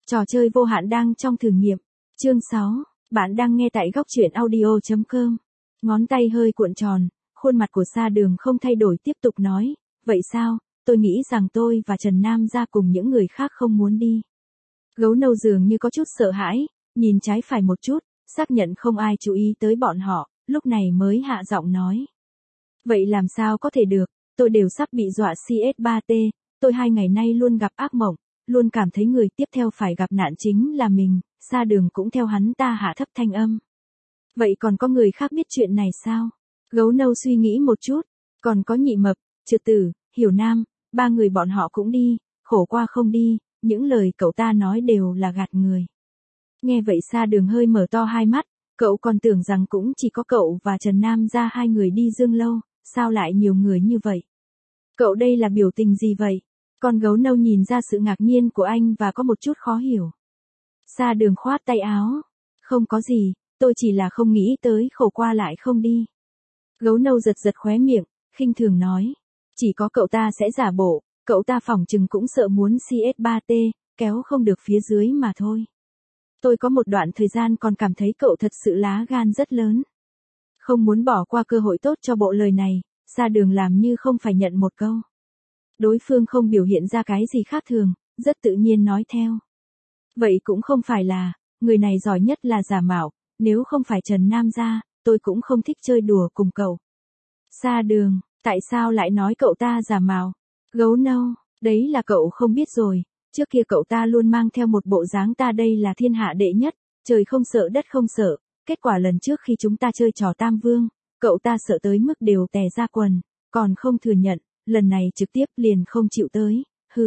Trò chơi vô hạn đang trong thử nghiệm. Chương 6. Bạn đang nghe tại góc truyện audio.com. Ngón tay hơi cuộn tròn, khuôn mặt của Sa Đường không thay đổi tiếp tục nói, vậy sao, tôi nghĩ rằng tôi và Trần Nam ra cùng những người khác không muốn đi. Gấu nâu dường như có chút sợ hãi, nhìn trái phải một chút, xác nhận không ai chú ý tới bọn họ, lúc này mới hạ giọng nói. Vậy làm sao có thể được, tôi đều sắp bị dọa CS3T, tôi 2 ngày nay luôn gặp ác mộng, luôn cảm thấy người tiếp theo phải gặp nạn chính là mình. Sa Đường cũng theo hắn ta hạ thấp thanh âm. Vậy còn có người khác biết chuyện này sao? Gấu nâu suy nghĩ một chút, còn có Nhị Mập, Trượt Tử, Hiểu Nam, 3 người bọn họ cũng đi, khổ qua không đi, những lời cậu ta nói đều là gạt người. Nghe vậy Sa Đường hơi mở to hai mắt, cậu còn tưởng rằng cũng chỉ có cậu và Trần Nam ra 2 người đi Dương Lâu, sao lại nhiều người như vậy? Cậu đây là biểu tình gì vậy? Con gấu nâu nhìn ra sự ngạc nhiên của anh và có một chút khó hiểu. Sa Đường khoát tay áo. Không có gì, tôi chỉ là không nghĩ tới khổ qua lại không đi. Gấu nâu giật giật khóe miệng, khinh thường nói. Chỉ có cậu ta sẽ giả bộ, cậu ta phỏng chừng cũng sợ muốn CS3T, kéo không được phía dưới mà thôi. Tôi có một đoạn thời gian còn cảm thấy cậu thật sự lá gan rất lớn. Không muốn bỏ qua cơ hội tốt cho bộ lời này, Sa Đường làm như không phải nhận một câu. Đối phương không biểu hiện ra cái gì khác thường, rất tự nhiên nói theo. Vậy cũng không phải là, người này giỏi nhất là giả mạo, nếu không phải Trần Nam ra, tôi cũng không thích chơi đùa cùng cậu. Sa Đường, tại sao lại nói cậu ta giả mạo? Gấu nâu, đấy là cậu không biết rồi, trước kia cậu ta luôn mang theo một bộ dáng ta đây là thiên hạ đệ nhất, trời không sợ đất không sợ, kết quả lần trước khi chúng ta chơi trò Tam Vương, cậu ta sợ tới mức đều tè ra quần, còn không thừa nhận, lần này trực tiếp liền không chịu tới,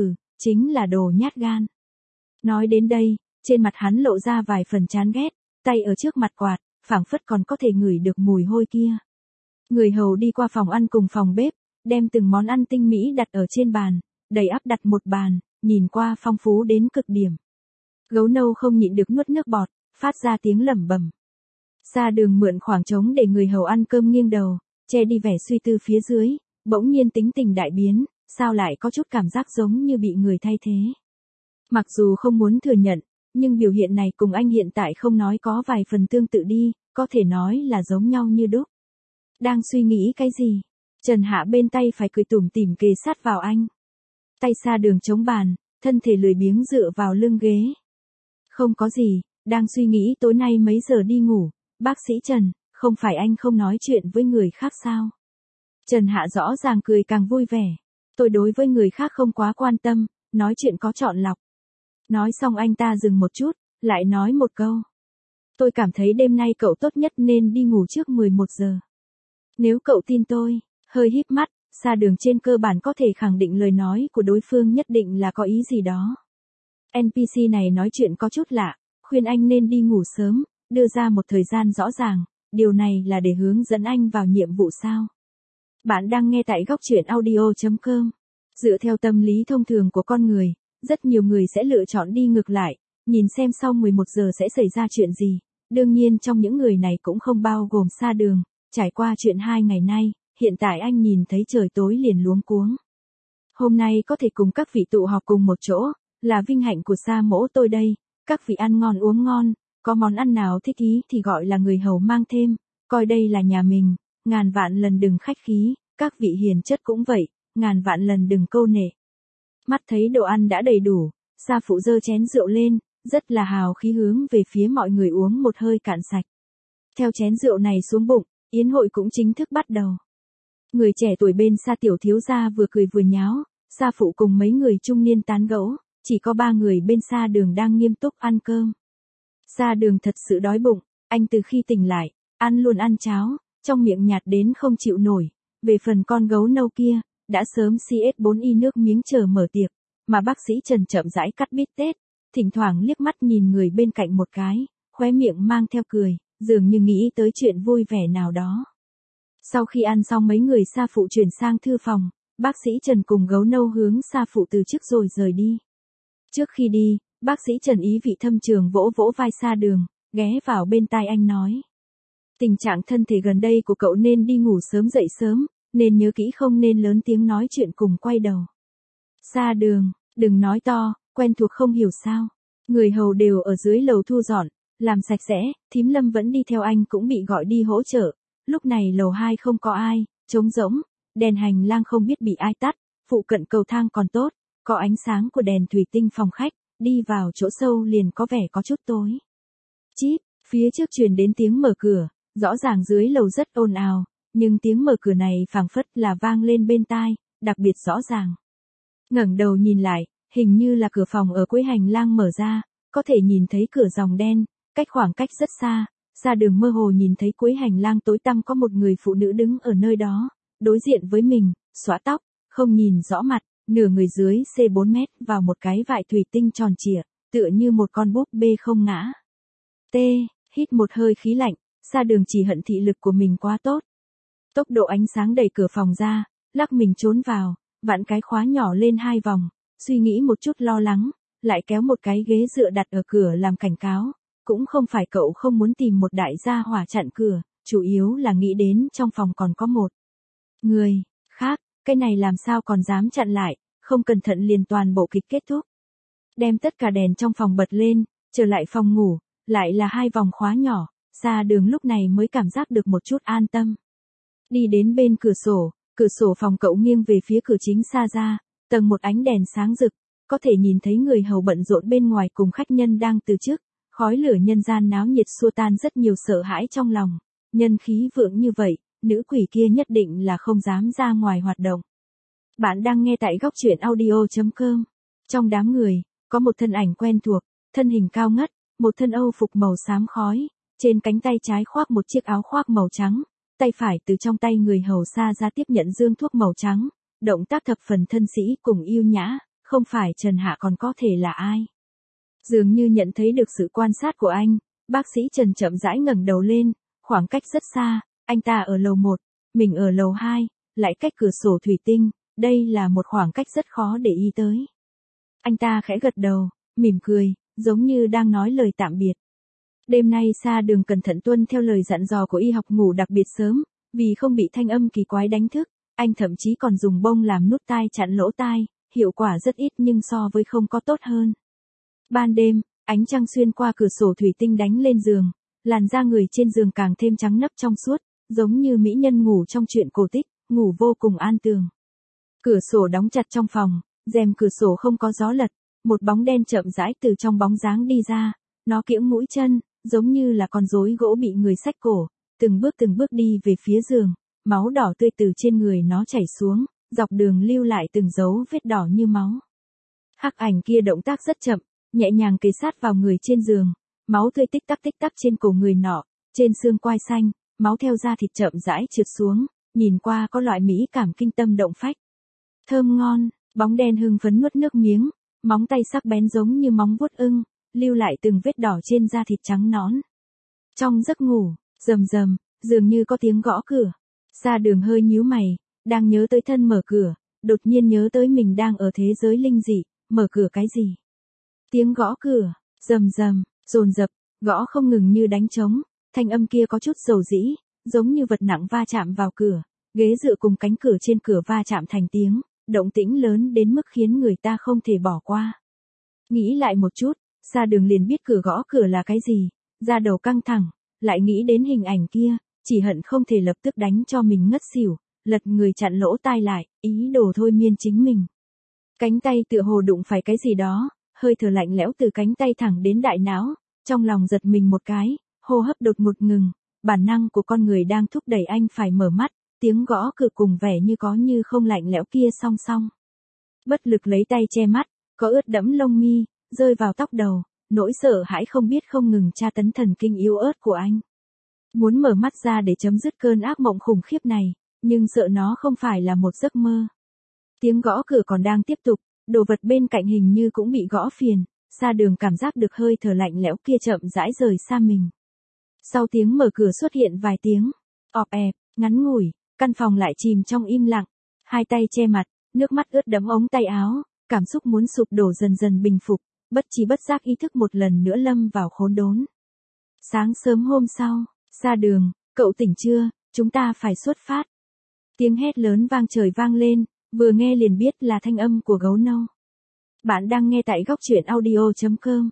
chính là đồ nhát gan. Nói đến đây, trên mặt hắn lộ ra vài phần chán ghét, tay ở trước mặt quạt, phảng phất còn có thể ngửi được mùi hôi kia. Người hầu đi qua phòng ăn cùng phòng bếp, đem từng món ăn tinh mỹ đặt ở trên bàn, đầy ắp đặt một bàn, nhìn qua phong phú đến cực điểm. Gấu nâu không nhịn được nuốt nước bọt, phát ra tiếng lẩm bẩm. Sa Đường mượn khoảng trống để người hầu ăn cơm nghiêng đầu, che đi vẻ suy tư phía dưới, bỗng nhiên tính tình đại biến, sao lại có chút cảm giác giống như bị người thay thế. Mặc dù không muốn thừa nhận, nhưng biểu hiện này cùng anh hiện tại không nói có vài phần tương tự đi, có thể nói là giống nhau như đúc. Đang suy nghĩ cái gì? Trần Hạ bên tay phải cười tủm tỉm kề sát vào anh. Tay Sa Đường chống bàn, thân thể lười biếng dựa vào lưng ghế. Không có gì, đang suy nghĩ tối nay mấy giờ đi ngủ, bác sĩ Trần, không phải anh không nói chuyện với người khác sao? Trần Hạ rõ ràng cười càng vui vẻ. Tôi đối với người khác không quá quan tâm, nói chuyện có chọn lọc. Nói xong anh ta dừng một chút, lại nói một câu. Tôi cảm thấy đêm nay cậu tốt nhất nên đi ngủ trước 11 giờ. Nếu cậu tin tôi, hơi híp mắt, Sa Đường trên cơ bản có thể khẳng định lời nói của đối phương nhất định là có ý gì đó. NPC này nói chuyện có chút lạ, khuyên anh nên đi ngủ sớm, đưa ra một thời gian rõ ràng, điều này là để hướng dẫn anh vào nhiệm vụ sao. Bạn đang nghe tại góc truyện audio.com. Dựa theo tâm lý thông thường của con người, rất nhiều người sẽ lựa chọn đi ngược lại, nhìn xem sau 11 giờ sẽ xảy ra chuyện gì. Đương nhiên trong những người này cũng không bao gồm Sa Đường, trải qua chuyện 2 ngày nay, hiện tại anh nhìn thấy trời tối liền luống cuống. Hôm nay có thể cùng các vị tụ họp cùng một chỗ, là vinh hạnh của Sa mỗ tôi đây, các vị ăn ngon uống ngon, có món ăn nào thích ý thì gọi là người hầu mang thêm, coi đây là nhà mình, ngàn vạn lần đừng khách khí, các vị hiền chất cũng vậy, ngàn vạn lần đừng câu nệ. Mắt thấy đồ ăn đã đầy đủ, Sa phụ giơ chén rượu lên, rất là hào khí hướng về phía mọi người uống một hơi cạn sạch. Theo chén rượu này xuống bụng, yến hội cũng chính thức bắt đầu. Người trẻ tuổi bên Sa tiểu thiếu gia vừa cười vừa nháo, Sa phụ cùng mấy người trung niên tán gẫu, chỉ có 3 người bên Sa Đường đang nghiêm túc ăn cơm. Sa Đường thật sự đói bụng, anh từ khi tỉnh lại, ăn luôn ăn cháo, trong miệng nhạt đến không chịu nổi. Về phần con gấu nâu kia, đã sớm CS4Y nước miếng chờ mở tiệc, mà bác sĩ Trần chậm rãi cắt bít tết, thỉnh thoảng liếc mắt nhìn người bên cạnh một cái, khóe miệng mang theo cười, dường như nghĩ tới chuyện vui vẻ nào đó. Sau khi ăn xong mấy người Sa phụ chuyển sang thư phòng, bác sĩ Trần cùng gấu nâu hướng Sa phụ từ chức rồi rời đi. Trước khi đi, bác sĩ Trần ý vị thâm trường vỗ vỗ vai Sa Đường, ghé vào bên tai anh nói. Tình trạng thân thể gần đây của cậu nên đi ngủ sớm dậy sớm, nên nhớ kỹ không nên lớn tiếng nói chuyện cùng quay đầu. Sa Đường, đừng nói to, quen thuộc không hiểu sao. Người hầu đều ở dưới lầu thu dọn, làm sạch sẽ, thím Lâm vẫn đi theo anh cũng bị gọi đi hỗ trợ. Lúc này lầu 2 không có ai, trống rỗng, đèn hành lang không biết bị ai tắt, phụ cận cầu thang còn tốt, có ánh sáng của đèn thủy tinh phòng khách, đi vào chỗ sâu liền có vẻ có chút tối. Chít, phía trước truyền đến tiếng mở cửa, rõ ràng dưới lầu rất ồn ào, nhưng tiếng mở cửa này phảng phất là vang lên bên tai, đặc biệt rõ ràng. Ngẩng đầu nhìn lại, hình như là cửa phòng ở cuối hành lang mở ra, có thể nhìn thấy cửa dòng đen, cách khoảng cách rất xa, xa đường mơ hồ nhìn thấy cuối hành lang tối tăm có một người phụ nữ đứng ở nơi đó, đối diện với mình, xõa tóc, không nhìn rõ mặt, nửa người dưới C4 mét vào một cái vại thủy tinh tròn trịa, tựa như một con búp bê không ngã. T, hít một hơi khí lạnh, xa đường chỉ hận thị lực của mình quá tốt. Tốc độ ánh sáng đẩy cửa phòng ra, lắc mình trốn vào, vặn cái khóa nhỏ lên 2 vòng, suy nghĩ một chút lo lắng, lại kéo một cái ghế dựa đặt ở cửa làm cảnh cáo. Cũng không phải cậu không muốn tìm một đại gia hỏa chặn cửa, chủ yếu là nghĩ đến trong phòng còn có một người khác, cái này làm sao còn dám chặn lại, không cẩn thận liền toàn bộ kịch kết thúc. Đem tất cả đèn trong phòng bật lên, trở lại phòng ngủ, lại là 2 vòng khóa nhỏ, xa đường lúc này mới cảm giác được một chút an tâm. Đi đến bên cửa sổ phòng cậu nghiêng về phía cửa chính xa ra, tầng một ánh đèn sáng rực, có thể nhìn thấy người hầu bận rộn bên ngoài cùng khách nhân đang từ trước. Khói lửa nhân gian náo nhiệt xua tan rất nhiều sợ hãi trong lòng, nhân khí vượng như vậy, nữ quỷ kia nhất định là không dám ra ngoài hoạt động. Bạn đang nghe tại góc truyện audio.com. Trong đám người, có một thân ảnh quen thuộc, thân hình cao ngất, một thân âu phục màu xám khói, trên cánh tay trái khoác một chiếc áo khoác màu trắng, tay phải từ trong tay người hầu xa ra tiếp nhận dương thuốc màu trắng, động tác thập phần thân sĩ cùng yêu nhã, không phải Trần Hạ còn có thể là ai. Dường như nhận thấy được sự quan sát của anh, bác sĩ Trần chậm rãi ngẩng đầu lên, khoảng cách rất xa, anh ta ở lầu 1, mình ở lầu 2, lại cách cửa sổ thủy tinh, đây là một khoảng cách rất khó để ý tới. Anh ta khẽ gật đầu, mỉm cười, giống như đang nói lời tạm biệt. Đêm nay xa đường cẩn thận tuân theo lời dặn dò của y học ngủ đặc biệt sớm, vì không bị thanh âm kỳ quái đánh thức, anh thậm chí còn dùng bông làm nút tai chặn lỗ tai, hiệu quả rất ít nhưng so với không có tốt hơn. Ban đêm, ánh trăng xuyên qua cửa sổ thủy tinh đánh lên giường, làn da người trên giường càng thêm trắng nấp trong suốt, giống như mỹ nhân ngủ trong truyện cổ tích, ngủ vô cùng an tường. Cửa sổ đóng chặt trong phòng, rèm cửa sổ không có gió lật, một bóng đen chậm rãi từ trong bóng dáng đi ra, nó kiễng mũi chân, giống như là con rối gỗ bị người xách cổ, từng bước đi về phía giường, máu đỏ tươi từ trên người nó chảy xuống, dọc đường lưu lại từng dấu vết đỏ như máu. Hắc ảnh kia động tác rất chậm, nhẹ nhàng kề sát vào người trên giường, máu tươi tích tắc trên cổ người nọ, trên xương quai xanh, máu theo da thịt chậm rãi trượt xuống, nhìn qua có loại mỹ cảm kinh tâm động phách. Thơm ngon, bóng đen hưng phấn nuốt nước miếng, móng tay sắc bén giống như móng vuốt ưng, lưu lại từng vết đỏ trên da thịt trắng nõn. Trong giấc ngủ, rầm rầm, dường như có tiếng gõ cửa. Xa đường hơi nhíu mày, đang nhớ tới thân mở cửa, đột nhiên nhớ tới mình đang ở thế giới linh dị, mở cửa cái gì? Tiếng gõ cửa, rầm rầm, dồn dập, gõ không ngừng như đánh trống, thanh âm kia có chút dầu dĩ, giống như vật nặng va chạm vào cửa, ghế dựa cùng cánh cửa trên cửa va chạm thành tiếng, động tĩnh lớn đến mức khiến người ta không thể bỏ qua. Nghĩ lại một chút, xa đường liền biết gõ cửa là cái gì, da đầu căng thẳng, lại nghĩ đến hình ảnh kia, chỉ hận không thể lập tức đánh cho mình ngất xỉu, lật người chặn lỗ tai lại, ý đồ thôi miên chính mình. Cánh tay tựa hồ đụng phải cái gì đó, hơi thở lạnh lẽo từ cánh tay thẳng đến đại não, trong lòng giật mình một cái, hô hấp đột ngột ngừng, bản năng của con người đang thúc đẩy anh phải mở mắt, tiếng gõ cửa cùng vẻ như có như không lạnh lẽo kia song song. Bất lực lấy tay che mắt, có ướt đẫm lông mi, rơi vào tóc đầu, nỗi sợ hãi không biết không ngừng tra tấn thần kinh yếu ớt của anh. Muốn mở mắt ra để chấm dứt cơn ác mộng khủng khiếp này, nhưng sợ nó không phải là một giấc mơ. Tiếng gõ cửa còn đang tiếp tục, đồ vật bên cạnh hình như cũng bị gõ phiền, xa đường cảm giác được hơi thở lạnh lẽo kia chậm rãi rời xa mình. Sau tiếng mở cửa xuất hiện vài tiếng, ọp ẹp, ngắn ngủi, căn phòng lại chìm trong im lặng, hai tay che mặt, nước mắt ướt đẫm ống tay áo, cảm xúc muốn sụp đổ dần dần bình phục, bất trí bất giác ý thức một lần nữa lâm vào khốn đốn. Sáng sớm hôm sau, xa đường, cậu tỉnh chưa, chúng ta phải xuất phát. Tiếng hét lớn vang trời vang lên, vừa nghe liền biết là thanh âm của gấu nâu. Bạn đang nghe tại góc truyện audio.com.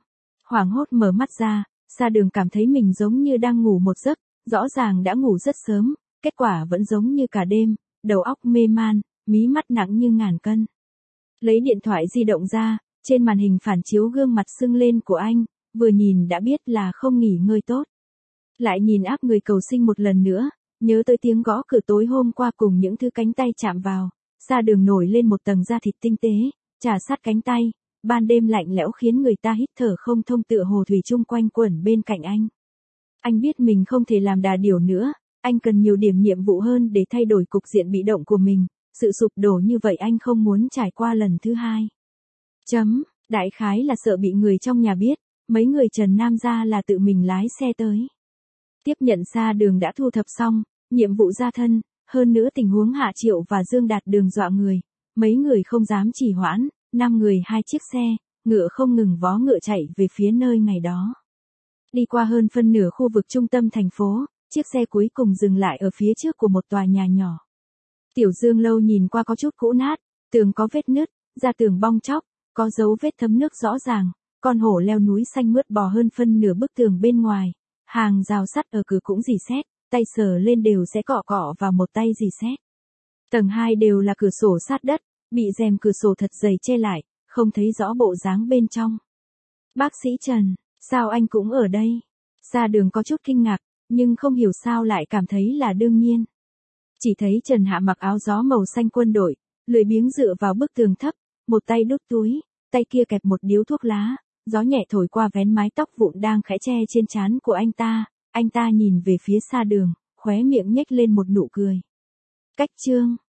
Hoảng hốt mở mắt ra, Sa Đường cảm thấy mình giống như đang ngủ một giấc, rõ ràng đã ngủ rất sớm, kết quả vẫn giống như cả đêm, đầu óc mê man, mí mắt nặng như ngàn cân. Lấy điện thoại di động ra, trên màn hình phản chiếu gương mặt sưng lên của anh, vừa nhìn đã biết là không nghỉ ngơi tốt. Lại nhìn áp người cầu sinh một lần nữa, nhớ tới tiếng gõ cửa tối hôm qua cùng những thứ cánh tay chạm vào, Sa Đường nổi lên một tầng da thịt tinh tế, chà sát cánh tay, ban đêm lạnh lẽo khiến người ta hít thở không thông, tựa hồ thủy chung quanh quẩn bên cạnh anh. Anh biết mình không thể làm đà điểu nữa, anh cần nhiều điểm nhiệm vụ hơn để thay đổi cục diện bị động của mình, sự sụp đổ như vậy anh không muốn trải qua lần thứ hai. Đại khái là sợ bị người trong nhà biết, mấy người Trần Nam gia là tự mình lái xe tới. Tiếp nhận Sa Đường đã thu thập xong, nhiệm vụ ra thân, hơn nữa tình huống Hạ Triệu và Dương Đạt Đường dọa người, mấy người không dám trì hoãn, 5 người 2 chiếc xe, ngựa không ngừng vó ngựa chạy về phía nơi ngày đó. Đi qua hơn phân nửa khu vực trung tâm thành phố, chiếc xe cuối cùng dừng lại ở phía trước của một tòa nhà nhỏ. Tiểu Dương lâu nhìn qua có chút cũ nát, tường có vết nứt, ra tường bong tróc, có dấu vết thấm nước rõ ràng, con hổ leo núi xanh mướt bò hơn phân nửa bức tường bên ngoài, hàng rào sắt ở cửa cũng rỉ sét, tay sờ lên đều sẽ cọ cọ vào một tay rỉ sét. Tầng 2 đều là cửa sổ sát đất, bị rèm cửa sổ thật dày che lại, không thấy rõ bộ dáng bên trong. Bác sĩ Trần, sao anh cũng ở đây? Sa Đường có chút kinh ngạc, nhưng không hiểu sao lại cảm thấy là đương nhiên. Chỉ thấy Trần Hạ mặc áo gió màu xanh quân đội, lười biếng dựa vào bức tường thấp, một tay đút túi, tay kia kẹp một điếu thuốc lá, gió nhẹ thổi qua vén mái tóc vụn đang khẽ che trên trán của anh ta nhìn về phía Sa Đường, khóe miệng nhếch lên một nụ cười. Cách Trương,